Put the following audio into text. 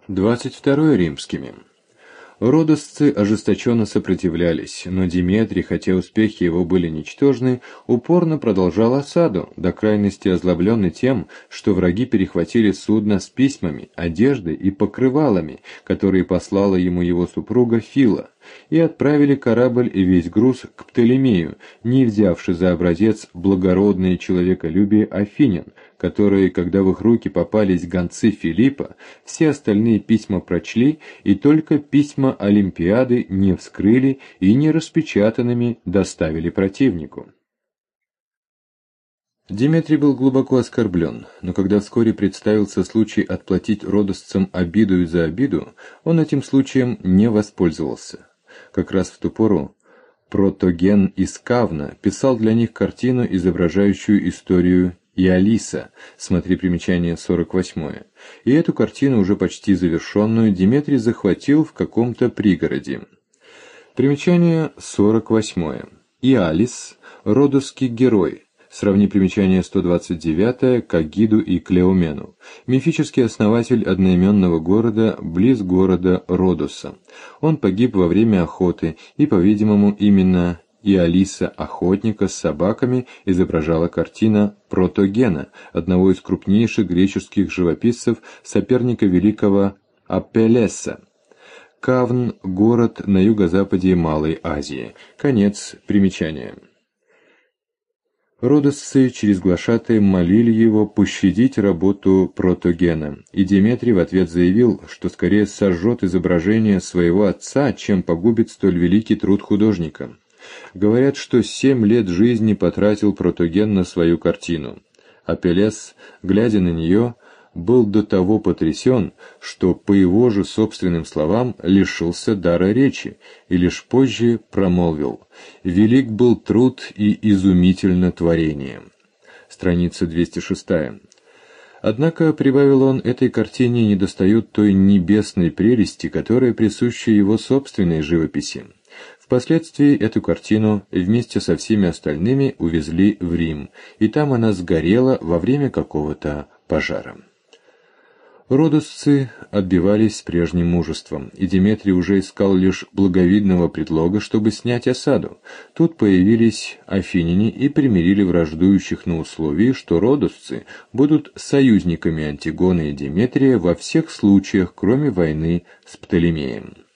22 римскими. Родосцы ожесточенно сопротивлялись, но Деметрий, хотя успехи его были ничтожны, упорно продолжал осаду, до крайности озлобленный тем, что враги перехватили судно с письмами, одеждой и покрывалами, которые послала ему его супруга Фила, и отправили корабль и весь груз к Птолемею, не взявши за образец благородное человеколюбие афинян, которые, когда в их руки попались гонцы Филиппа, все остальные письма прочли, и только письма Олимпиады не вскрыли и не распечатанными доставили противнику. Деметрий был глубоко оскорблен, но когда вскоре представился случай отплатить родосцам обиду за обиду, он этим случаем не воспользовался. Как раз в ту пору Протоген из Кавна писал для них картину, изображающую историю Иолиса, смотри примечание 48, и эту картину, уже почти завершенную, Деметрий захватил в каком-то пригороде. Примечание 48. Иолис – родосский герой. Сравни примечание 129 к Агиду и Клеомену. Мифический основатель одноименного города близ города Родоса. Он погиб во время охоты, и, по-видимому, именно Иолиса, охотника с собаками, изображала картина Протогена, одного из крупнейших греческих живописцев, соперника великого Апеллеса. Кавн – город на юго-западе Малой Азии. Конец примечания. Родосцы через глашатая молили его пощадить работу Протогена, и Деметрий в ответ заявил, что скорее сожжет изображение своего отца, чем погубит столь великий труд художника. Говорят, что 7 лет жизни потратил Протоген на свою картину. Апеллес, глядя на нее, был до того потрясен, что, по его же собственным словам, лишился дара речи, и лишь позже промолвил: «Велик был труд и изумительно творение». Страница 206. Однако, прибавил он, этой картине недостает той небесной прелести, которая присуща его собственной живописи. Впоследствии эту картину вместе со всеми остальными увезли в Рим, и там она сгорела во время какого-то пожара. Родосцы отбивались с прежним мужеством, и Деметрий уже искал лишь благовидного предлога, чтобы снять осаду. Тут появились афиняне и примирили враждующих на условии, что родосцы будут союзниками Антигоны и Деметрия во всех случаях, кроме войны с Птолемеем.